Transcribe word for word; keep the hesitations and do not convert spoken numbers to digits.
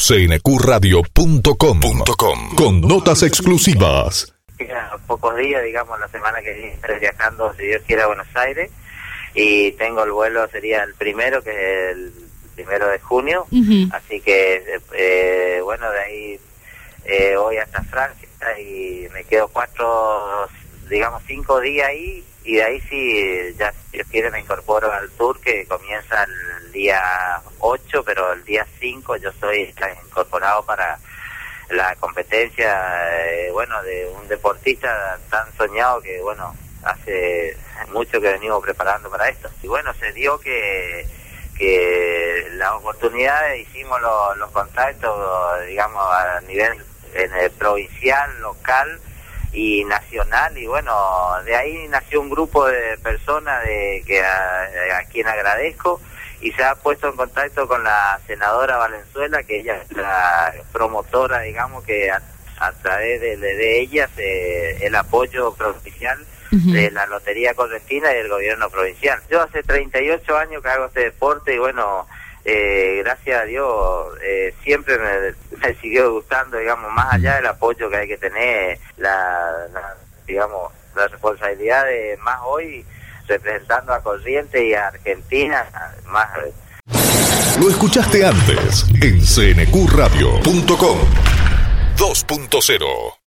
C N Q radio punto com con notas exclusivas. Quedan pocos días, digamos, la semana que viene estaré viajando, si Dios quiere, a Buenos Aires, y tengo el vuelo, sería el primero, que es el primero de junio, uh-huh. Así que, eh, bueno, de ahí eh, voy hasta Francia y me quedo cuatro, digamos, cinco días ahí, y de ahí sí, ya si Dios quiere, me incorporo al tour que comienza el día ocho, pero el día cinco yo estoy incorporado para la competencia, eh, bueno, de un deportista tan soñado que, bueno, hace mucho que venimos preparando para esto. Y bueno, se dio que que la oportunidad, hicimos lo, los contactos, digamos, a nivel en el provincial, local y nacional, y bueno, de ahí nació un grupo de personas de que a, a quien agradezco, y se ha puesto en contacto con la senadora Valenzuela, que ella es la promotora, digamos, que a, a través de, de, de ella se, el apoyo provincial uh-huh. de la Lotería Correntina y del gobierno provincial. Yo hace treinta y ocho años que hago este deporte, y bueno, eh, gracias a Dios eh, siempre me, me siguió gustando, digamos, más allá del apoyo que hay que tener, la, la digamos, la responsabilidad de más hoy representando a Corrientes y a Argentina, más. Lo escuchaste antes en C N Q radio punto com dos punto cero.